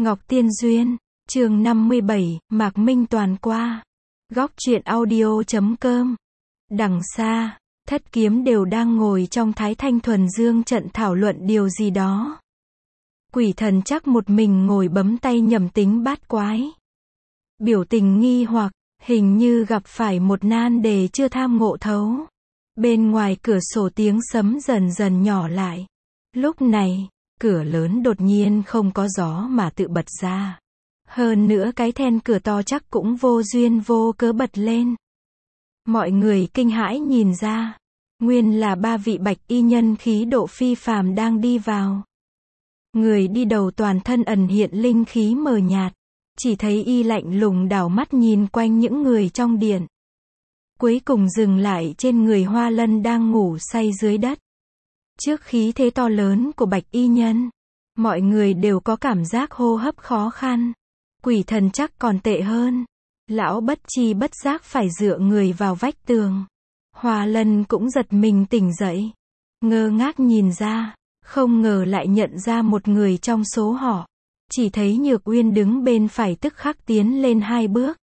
Ngọc Tiên Duyên, chương 57, Mạc Minh Toàn qua. Góc truyện audio.com. Đằng xa, Thất Kiếm đều đang ngồi trong Thái Thanh Thuần Dương trận thảo luận điều gì đó. Quỷ Thần chắc một mình ngồi bấm tay nhẩm tính bát quái. Biểu tình nghi hoặc, hình như gặp phải một nan đề chưa tham ngộ thấu. Bên ngoài cửa sổ tiếng sấm dần dần nhỏ lại. Lúc này, cửa lớn đột nhiên không có gió mà tự bật ra. Hơn nữa cái then cửa to chắc cũng vô duyên vô cớ bật lên. Mọi người kinh hãi nhìn ra. Nguyên là ba vị bạch y nhân khí độ phi phàm đang đi vào. Người đi đầu toàn thân ẩn hiện linh khí mờ nhạt. Chỉ thấy y lạnh lùng đảo mắt nhìn quanh những người trong điện. Cuối cùng dừng lại trên người Hoa Lân đang ngủ say dưới đất. Trước khí thế to lớn của bạch y nhân, mọi người đều có cảm giác hô hấp khó khăn. Quỷ Thần chắc còn tệ hơn. Lão bất chi bất giác phải dựa người vào vách tường. Hoa Lân cũng giật mình tỉnh dậy. Ngơ ngác nhìn ra, không ngờ lại nhận ra một người trong số họ. Chỉ thấy Nhược Uyên đứng bên phải tức khắc tiến lên 2 bước.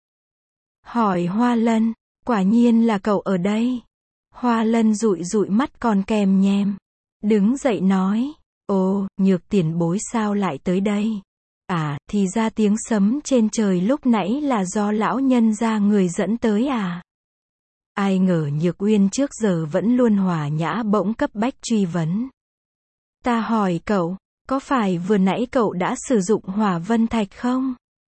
Hỏi Hoa Lân, quả nhiên là cậu ở đây. Hoa Lân dụi dụi mắt còn kèm nhèm. Đứng dậy nói, ồ, Nhược tiền bối sao lại tới đây? À, thì ra tiếng sấm trên trời lúc nãy là do lão nhân gia người dẫn tới à? Ai ngờ Nhược Uyên trước giờ vẫn luôn hòa nhã bỗng cấp bách truy vấn. Ta hỏi cậu, có phải vừa nãy cậu đã sử dụng hỏa vân thạch không?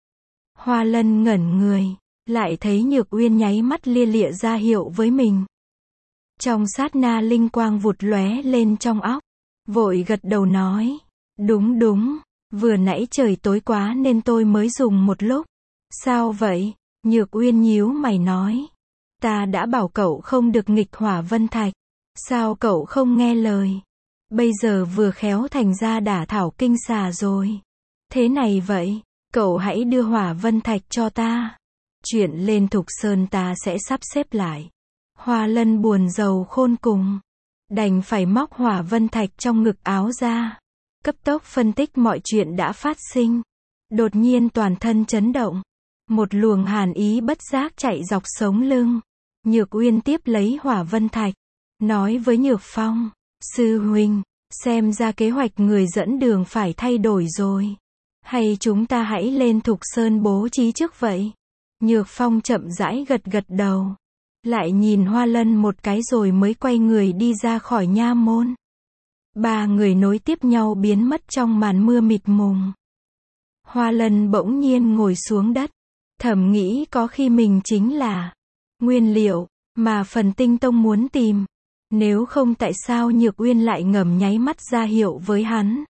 Hoa Lân ngẩn người, lại thấy Nhược Uyên nháy mắt lia lịa ra hiệu với mình. Trong sát na linh quang vụt lóe lên trong óc, vội gật đầu nói, đúng, vừa nãy trời tối quá nên tôi mới dùng một lúc. Sao vậy? Nhược Uyên nhíu mày nói, ta đã bảo cậu không được nghịch hỏa vân thạch, sao cậu không nghe lời? Bây giờ vừa khéo thành ra đả thảo kinh xà rồi. Thế này vậy, cậu hãy đưa hỏa vân thạch cho ta. Chuyện lên Thục Sơn ta sẽ sắp xếp lại. Hoa Lân buồn rầu khôn cùng, đành phải móc hỏa vân thạch trong ngực áo ra, cấp tốc phân tích mọi chuyện đã phát sinh. Đột nhiên toàn thân chấn động, một luồng hàn ý bất giác chạy dọc sống lưng. Nhược Uyên tiếp lấy hỏa vân thạch, nói với Nhược Phong, sư huynh, xem ra kế hoạch người dẫn đường phải thay đổi rồi. Hay chúng ta hãy lên Thục Sơn bố trí trước vậy? Nhược Phong chậm rãi gật gật đầu. Lại nhìn Hoa Lân một cái rồi mới quay người đi ra khỏi nha môn. 3 người nối tiếp nhau biến mất trong màn mưa mịt mùng. Hoa Lân bỗng nhiên ngồi xuống đất, thầm nghĩ có khi mình chính là nguyên liệu mà Phần Tinh Tông muốn tìm. Nếu không tại sao Nhược Uyên lại ngầm nháy mắt ra hiệu với hắn?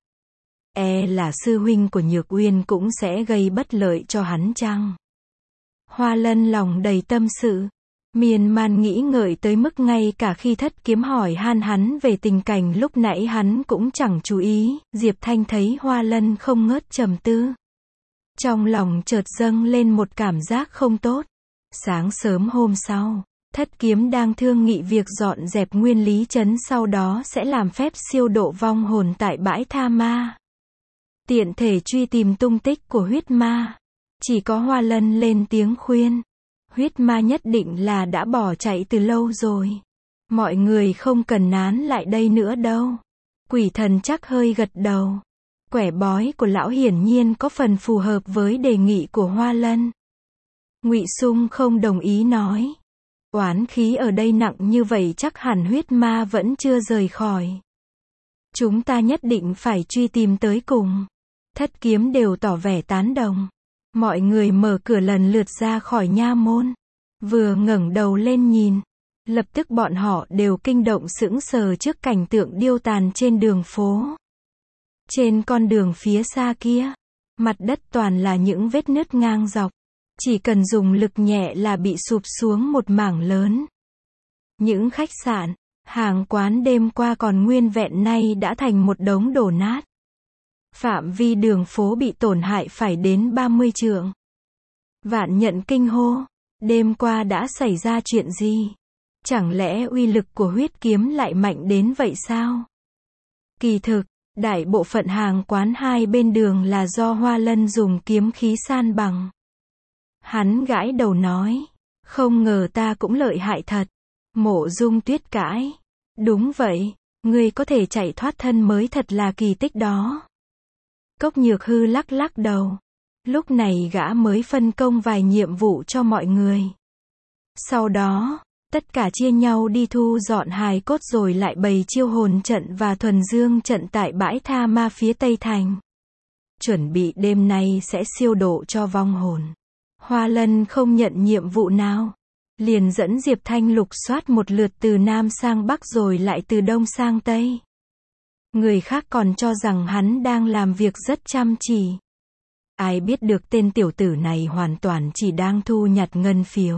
Là sư huynh của Nhược Uyên cũng sẽ gây bất lợi cho hắn chăng? Hoa Lân lòng đầy tâm sự, miên man nghĩ ngợi tới mức ngay cả khi Thất Kiếm hỏi han hắn về tình cảnh lúc nãy hắn cũng chẳng chú ý. Diệp Thanh thấy Hoa Lân không ngớt trầm tư, trong lòng chợt dâng lên một cảm giác không tốt. Sáng sớm hôm sau, Thất Kiếm đang thương nghị việc dọn dẹp Nguyên Lý Trấn, sau đó sẽ làm phép siêu độ vong hồn tại bãi tha ma, tiện thể truy tìm tung tích của huyết ma. Chỉ có Hoa Lân lên tiếng khuyên, huyết ma nhất định là đã bỏ chạy từ lâu rồi. Mọi người không cần nán lại đây nữa đâu. Quỷ Thần chắc hơi gật đầu. Quẻ bói của lão hiển nhiên có phần phù hợp với đề nghị của Hoa Lân. Ngụy Sung không đồng ý nói, oán khí ở đây nặng như vậy chắc hẳn huyết ma vẫn chưa rời khỏi. Chúng ta nhất định phải truy tìm tới cùng. Thất Kiếm đều tỏ vẻ tán đồng. Mọi người mở cửa lần lượt ra khỏi nha môn. Vừa ngẩng đầu lên nhìn, lập tức bọn họ đều kinh động sững sờ trước cảnh tượng điêu tàn trên đường phố. Trên con đường phía xa kia, mặt đất toàn là những vết nứt ngang dọc. Chỉ cần dùng lực nhẹ là bị sụp xuống một mảng lớn. Những khách sạn, hàng quán đêm qua còn nguyên vẹn nay đã thành một đống đổ nát. Phạm vi đường phố bị tổn hại phải đến 30 trượng. Vạn Nhận kinh hô, đêm qua đã xảy ra chuyện gì? Chẳng lẽ uy lực của huyết kiếm lại mạnh đến vậy sao? Kỳ thực, Đại bộ phận hàng quán hai bên đường là do Hoa Lân dùng kiếm khí san bằng. Hắn gãi đầu nói, không ngờ ta cũng lợi hại thật. Mộ Dung Tuyết cãi, đúng vậy, ngươi có thể chạy thoát thân mới thật là kỳ tích đó. Cốc Nhược Hư lắc lắc đầu. Lúc này gã mới phân công vài nhiệm vụ cho mọi người. Sau đó, tất cả chia nhau đi thu dọn hài cốt rồi lại bày chiêu hồn trận và thuần dương trận tại bãi tha ma phía Tây Thành. Chuẩn bị đêm nay sẽ siêu độ cho vong hồn. Hoa Lân không nhận nhiệm vụ nào. Liền dẫn Diệp Thanh lục soát một lượt từ Nam sang Bắc rồi lại từ Đông sang Tây. Người khác còn cho rằng hắn đang làm việc rất chăm chỉ. Ai biết được tên tiểu tử này hoàn toàn chỉ đang thu nhặt ngân phiếu.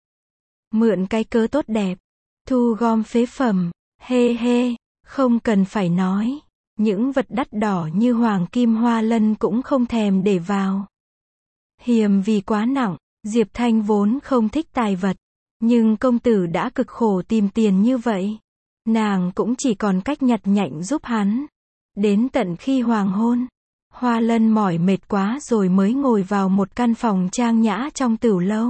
Mượn cái cớ tốt đẹp, thu gom phế phẩm, hê hê, không cần phải nói. Những vật đắt đỏ như hoàng kim Hoa Lân cũng không thèm để vào. Hiềm vì quá nặng, Diệp Thanh vốn không thích tài vật. Nhưng công tử đã cực khổ tìm tiền như vậy. Nàng cũng chỉ còn cách nhặt nhạnh giúp hắn. Đến tận khi hoàng hôn, Hoa Lân mỏi mệt quá rồi mới ngồi vào một căn phòng trang nhã trong tửu lâu.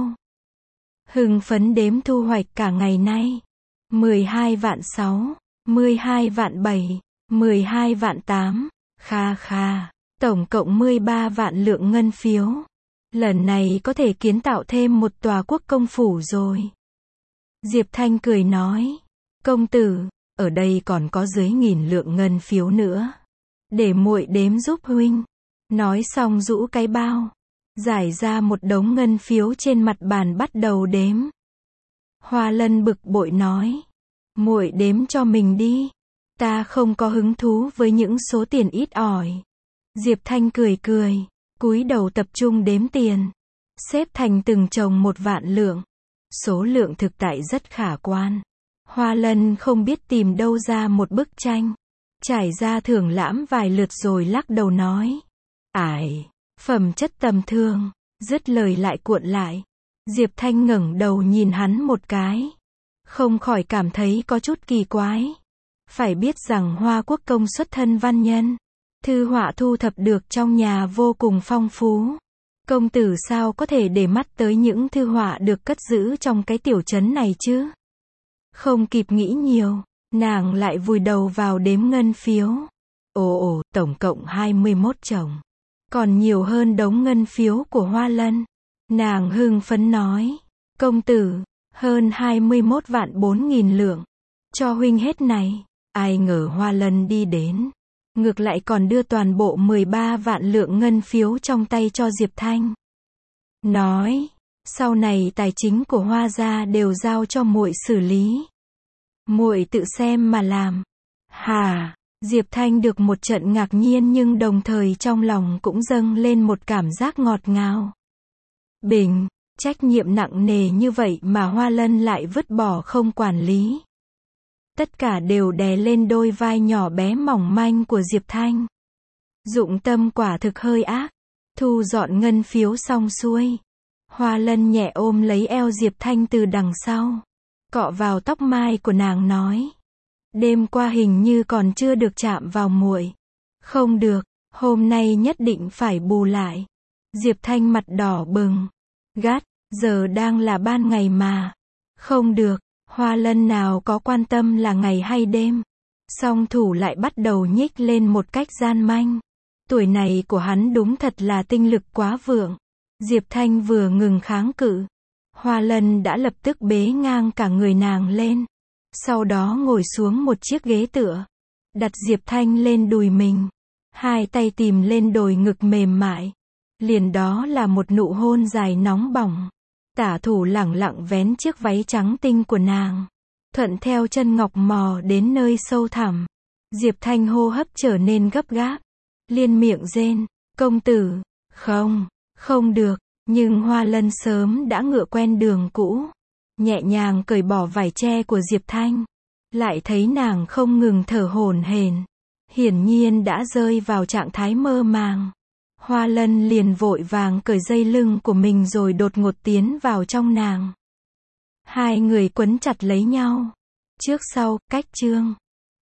Hưng phấn đếm thu hoạch cả ngày nay. 12 vạn 6, 12 vạn 7, 12 vạn 8, kha kha, tổng cộng 13 vạn lượng ngân phiếu. Lần này có thể kiến tạo thêm một tòa quốc công phủ rồi. Diệp Thanh cười nói, công tử, ở đây còn có dưới 1000 lượng ngân phiếu nữa. Để muội đếm giúp huynh. Nói xong rũ cái bao, giải ra một đống ngân phiếu trên mặt bàn bắt đầu đếm. Hoa Lân bực bội nói, muội đếm cho mình đi. Ta không có hứng thú với những số tiền ít ỏi. Diệp Thanh cười cười, cúi đầu tập trung đếm tiền. Xếp thành từng chồng 1 vạn lượng. Số lượng thực tại rất khả quan. Hoa Lân không biết tìm đâu ra một bức tranh. Trải ra thưởng lãm vài lượt rồi lắc đầu nói, ải, phẩm chất tầm thường. Dứt lời lại cuộn lại. Diệp Thanh ngẩng đầu nhìn hắn một cái. Không khỏi cảm thấy có chút kỳ quái. Phải biết rằng Hoa Quốc công xuất thân văn nhân. Thư họa thu thập được trong nhà vô cùng phong phú. Công tử sao có thể để mắt tới những thư họa được cất giữ trong cái tiểu trấn này chứ? Không kịp nghĩ nhiều, nàng lại vùi đầu vào đếm ngân phiếu. Ồ, tổng cộng 21 chồng. Còn nhiều hơn đống ngân phiếu của Hoa Lân. Nàng hưng phấn nói, công tử, hơn 21 vạn 4.000 lượng. Cho huynh hết này. Ai ngờ Hoa Lân đi đến. Ngược lại còn đưa toàn bộ 13 vạn lượng ngân phiếu trong tay cho Diệp Thanh. Nói, sau này tài chính của Hoa gia đều giao cho muội xử lý. Muội tự xem mà làm. Hà, Diệp Thanh được một trận ngạc nhiên nhưng đồng thời trong lòng cũng dâng lên một cảm giác ngọt ngào. Bình, trách nhiệm nặng nề như vậy mà Hoa Lân lại vứt bỏ không quản lý. Tất cả đều đè lên đôi vai nhỏ bé mỏng manh của Diệp Thanh. Dụng tâm quả thực hơi ác. Thu dọn ngân phiếu xong xuôi. Hoa Lân nhẹ ôm lấy eo Diệp Thanh từ đằng sau. Cọ vào tóc mai của nàng nói. Đêm qua hình như còn chưa được chạm vào muội. Không được, hôm nay nhất định phải bù lại. Diệp Thanh mặt đỏ bừng. Gắt, giờ đang là ban ngày mà. Không được. Hoa Lân nào có quan tâm là ngày hay đêm. Song thủ lại bắt đầu nhích lên một cách gian manh. Tuổi này của hắn đúng thật là tinh lực quá vượng. Diệp Thanh vừa ngừng kháng cự. Hoa Lân đã lập tức bế ngang cả người nàng lên. Sau đó ngồi xuống một chiếc ghế tựa. Đặt Diệp Thanh lên đùi mình. Hai tay tìm lên đồi ngực mềm mại. Liền đó là một nụ hôn dài nóng bỏng. Tả thủ lẳng lặng vén chiếc váy trắng tinh của nàng. Thuận theo chân ngọc mò đến nơi sâu thẳm. Diệp Thanh hô hấp trở nên gấp gáp. Liên miệng rên, công tử, không được. Nhưng Hoa Lân sớm đã ngựa quen đường cũ. Nhẹ nhàng cởi bỏ vải che của Diệp Thanh. Lại thấy nàng không ngừng thở hổn hển. Hiển nhiên đã rơi vào trạng thái mơ màng. Hoa Lân liền vội vàng cởi dây lưng của mình rồi đột ngột tiến vào trong nàng. Hai người quấn chặt lấy nhau. Trước sau, cách chương.